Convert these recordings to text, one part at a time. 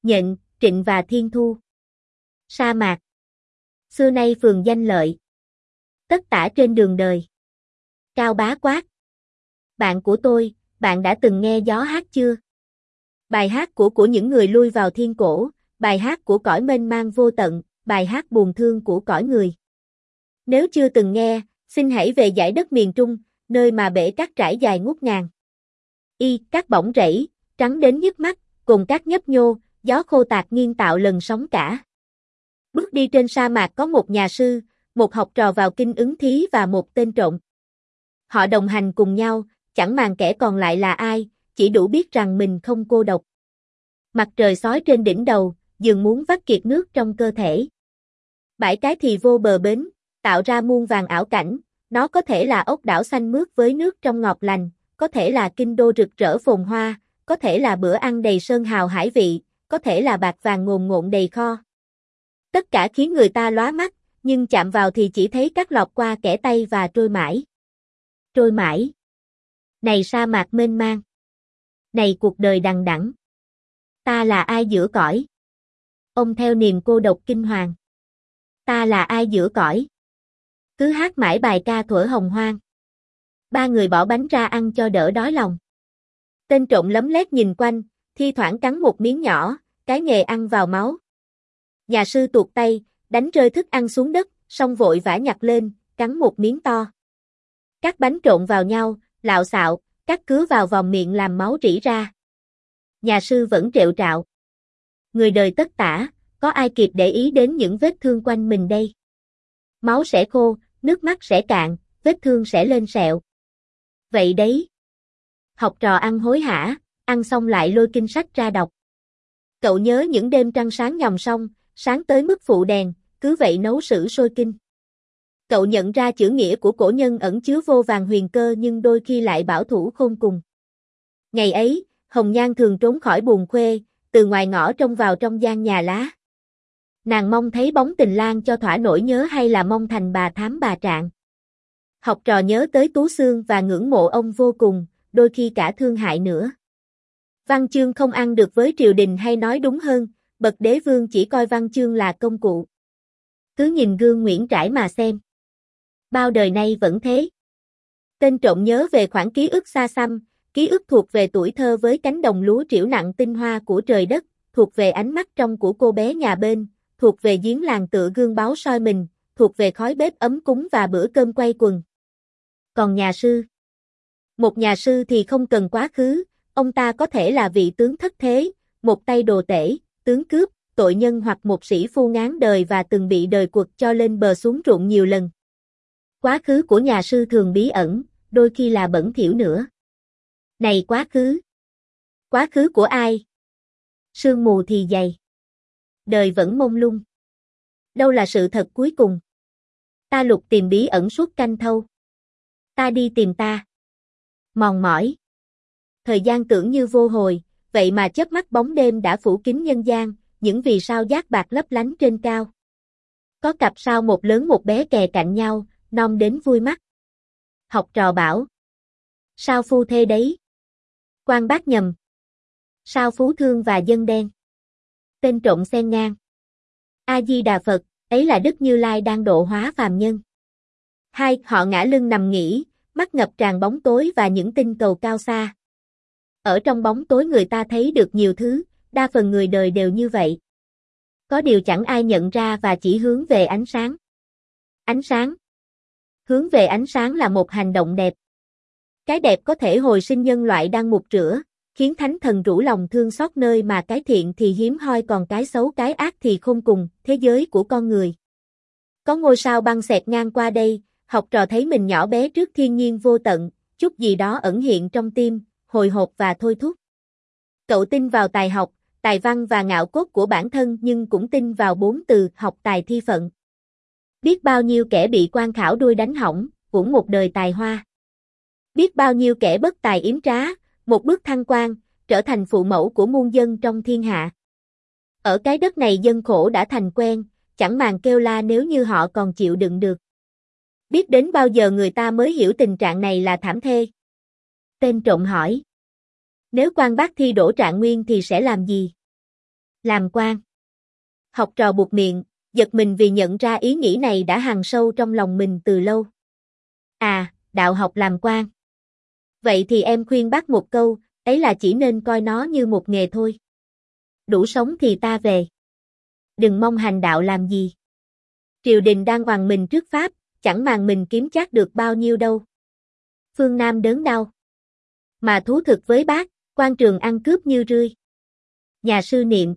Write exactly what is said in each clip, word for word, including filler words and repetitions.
Nhện, Trịnh và Thiên Thu. Sa mạc. Xưa nay phường danh lợi. Tất tả trên đường đời. Cao Bá quát. Bạn của tôi, bạn đã từng nghe gió hát chưa? Bài hát của của những người lui vào thiên cổ, bài hát của cõi mênh mang vô tận, bài hát buồn thương của cõi người. Nếu chưa từng nghe, xin hãy về dải đất miền Trung, nơi mà bể cát trải dài ngút ngàn. Y, cát bỗng rẫy, trắng đến nhức mắt, cùng cát nhấp nhô, gió khô tạc nghiêng tạo lần sóng cả. Bước đi trên sa mạc có một nhà sư, một học trò vào kinh ứng thí và một tên trộm. Họ đồng hành cùng nhau, chẳng màng kẻ còn lại là ai, chỉ đủ biết rằng mình không cô độc. Mặt trời sói trên đỉnh đầu, dường muốn vắt kiệt nước trong cơ thể. Bãi cái thì vô bờ bến, tạo ra muôn vàng ảo cảnh, nó có thể là ốc đảo xanh mướt với nước trong ngọt lành, có thể là kinh đô rực rỡ phồn hoa, có thể là bữa ăn đầy sơn hào hải vị, có thể là bạc vàng ngồn ngộn đầy kho. Tất cả khiến người ta lóa mắt, nhưng chạm vào thì chỉ thấy cát lọt qua kẽ tay và trôi mãi. Trôi mãi. Này sa mạc mênh mang. Này cuộc đời đằng đẵng. Ta là ai giữa cõi? Ông theo niềm cô độc kinh hoàng. Ta là ai giữa cõi? Cứ hát mãi bài ca thuở hồng hoang. Ba người bỏ bánh ra ăn cho đỡ đói lòng. Tên trộm lấm lét nhìn quanh, thi thoảng cắn một miếng nhỏ, cái nghề ăn vào máu. Nhà sư tuột tay, đánh rơi thức ăn xuống đất, xong vội vã nhặt lên, cắn một miếng to. Các bánh trộn vào nhau, lạo xạo, cắt cứa vào vòng miệng làm máu rỉ ra. Nhà sư vẫn trẹo trạo. Người đời tất tả, có ai kịp để ý đến những vết thương quanh mình đây? Máu sẽ khô, nước mắt sẽ cạn, vết thương sẽ lên sẹo. Vậy đấy. Học trò ăn hối hả, ăn xong lại lôi kinh sách ra đọc. Cậu nhớ những đêm trăng sáng nhòm song, sáng tới mức phụ đèn, cứ vậy nấu sử sôi kinh. Cậu nhận ra chữ nghĩa của cổ nhân ẩn chứa vô vàn huyền cơ nhưng đôi khi lại bảo thủ khôn cùng. Ngày ấy, Hồng Nhan thường trốn khỏi buồng khuê, từ ngoài ngõ trông vào trong gian nhà lá. Nàng mong thấy bóng tình lang cho thỏa nỗi nhớ hay là mong thành bà thám bà trạng. Học trò nhớ tới Tú Xương và ngưỡng mộ ông vô cùng, đôi khi cả thương hại nữa. Văn chương không ăn được với triều đình hay nói đúng hơn, bậc đế vương chỉ coi văn chương là công cụ. Cứ nhìn gương Nguyễn Trãi mà xem. Bao đời nay vẫn thế. Tên trộm nhớ về khoảng ký ức xa xăm, ký ức thuộc về tuổi thơ với cánh đồng lúa trĩu nặng tinh hoa của trời đất, thuộc về ánh mắt trong của cô bé nhà bên, thuộc về giếng làng tựa gương báo soi mình, thuộc về khói bếp ấm cúng và bữa cơm quay quần. Còn nhà sư? Một nhà sư thì không cần quá khứ, ông ta có thể là vị tướng thất thế, một tay đồ tể, tướng cướp, tội nhân hoặc một sĩ phu ngán đời và từng bị đời quật cho lên bờ xuống ruộng nhiều lần. Quá khứ của nhà sư thường bí ẩn, đôi khi là bẩn thỉu nữa. Này quá khứ! Quá khứ của ai? Sương mù thì dày. Đời vẫn mông lung. Đâu là sự thật cuối cùng? Ta lục tìm bí ẩn suốt canh thâu. Ta đi tìm ta. Mòn mỏi. Thời gian tưởng như vô hồi, vậy mà chớp mắt bóng đêm đã phủ kín nhân gian, những vì sao giác bạc lấp lánh trên cao. Có cặp sao một lớn một bé kè cạnh nhau, non đến vui mắt. Học trò bảo. Sao phu thê đấy? Quan bác nhầm. Sao phú thương và dân đen? Tên trộm xen ngang. A-di-đà Phật, ấy là Đức Như Lai đang độ hóa phàm nhân. Hai, họ ngã lưng nằm nghỉ, mắt ngập tràn bóng tối và những tinh cầu cao xa. Ở trong bóng tối người ta thấy được nhiều thứ, đa phần người đời đều như vậy. Có điều chẳng ai nhận ra và chỉ hướng về ánh sáng. Ánh sáng. Hướng về ánh sáng là một hành động đẹp. Cái đẹp có thể hồi sinh nhân loại đang mục rửa, khiến thánh thần rủ lòng thương xót nơi mà cái thiện thì hiếm hoi còn cái xấu cái ác thì khôn cùng, thế giới của con người. Có ngôi sao băng xẹt ngang qua đây, học trò thấy mình nhỏ bé trước thiên nhiên vô tận, chút gì đó ẩn hiện trong tim, hồi hộp và thôi thúc. Cậu tin vào tài học, tài văn và ngạo cốt của bản thân nhưng cũng tin vào bốn từ học tài thi phận. Biết bao nhiêu kẻ bị quan khảo đuôi đánh hỏng, uổng một đời tài hoa. Biết bao nhiêu kẻ bất tài yếm trá, một bước thăng quan, trở thành phụ mẫu của muôn dân trong thiên hạ. Ở cái đất này dân khổ đã thành quen, chẳng màng kêu la nếu như họ còn chịu đựng được. Biết đến bao giờ người ta mới hiểu tình trạng này là thảm thê? Tên trộm hỏi. Nếu quan bác thi đỗ trạng nguyên thì sẽ làm gì? Làm quan. Học trò buột miệng, giật mình vì nhận ra ý nghĩ này đã hằn sâu trong lòng mình từ lâu. À, đạo học làm quan. Vậy thì em khuyên bác một câu, ấy là chỉ nên coi nó như một nghề thôi. Đủ sống thì ta về. Đừng mong hành đạo làm gì. Triều đình đang oằn mình trước Pháp, chẳng màng mình kiếm chắc được bao nhiêu đâu. Phương Nam đớn đau. Mà thú thực với bác, quan trường ăn cướp như rươi. Nhà sư niệm.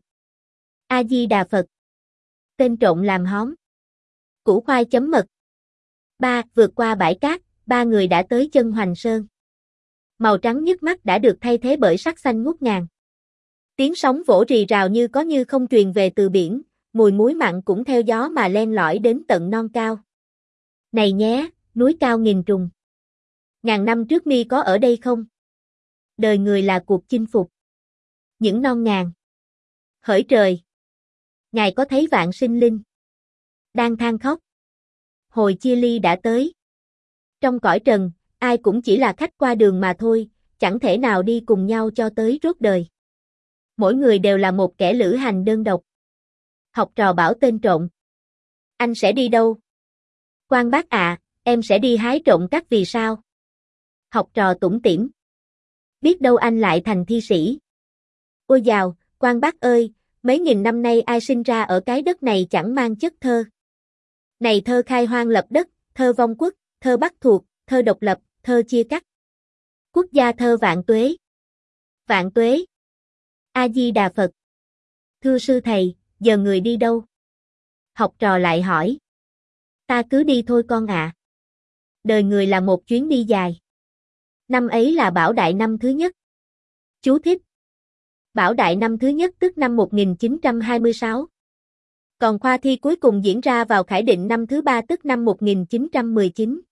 A Di Đà Phật. Tên trộn làm hóm. Củ khoai chấm mật. Ba, vượt qua bãi cát, ba người đã tới chân Hoành Sơn. Màu trắng nhức mắt đã được thay thế bởi sắc xanh ngút ngàn. Tiếng sóng vỗ rì rào như có như không truyền về từ biển, mùi muối mặn cũng theo gió mà len lỏi đến tận non cao. Này nhé, núi cao nghìn trùng. Ngàn năm trước mi có ở đây không? Đời người là cuộc chinh phục. Những non ngàn. Hỡi trời! Ngài có thấy vạn sinh linh đang than khóc? Hồi chia ly đã tới. Trong cõi trần, ai cũng chỉ là khách qua đường mà thôi, chẳng thể nào đi cùng nhau cho tới rốt đời. Mỗi người đều là một kẻ lữ hành đơn độc. Học trò bảo tên trộn. Anh sẽ đi đâu? Quan bác ạ, em sẽ đi hái trộm cát vì sao? Học trò tủm tỉm. Biết đâu anh lại thành thi sĩ. Ôi dào, quan bác ơi, mấy nghìn năm nay ai sinh ra ở cái đất này chẳng mang chất thơ. Này thơ khai hoang lập đất, thơ vong quốc, thơ bắt thuộc, thơ độc lập, thơ chia cắt. Quốc gia thơ vạn tuế. Vạn tuế. A Di Đà Phật. Thưa sư thầy, giờ người đi đâu? Học trò lại hỏi. Ta cứ đi thôi con ạ. Đời người là một chuyến đi dài. Năm ấy là Bảo Đại năm thứ nhất. Chú thích. Bảo Đại năm thứ nhất tức năm một nghìn chín trăm hai mươi sáu. Còn khoa thi cuối cùng diễn ra vào Khải Định năm thứ ba tức năm một nghìn chín trăm mười chín.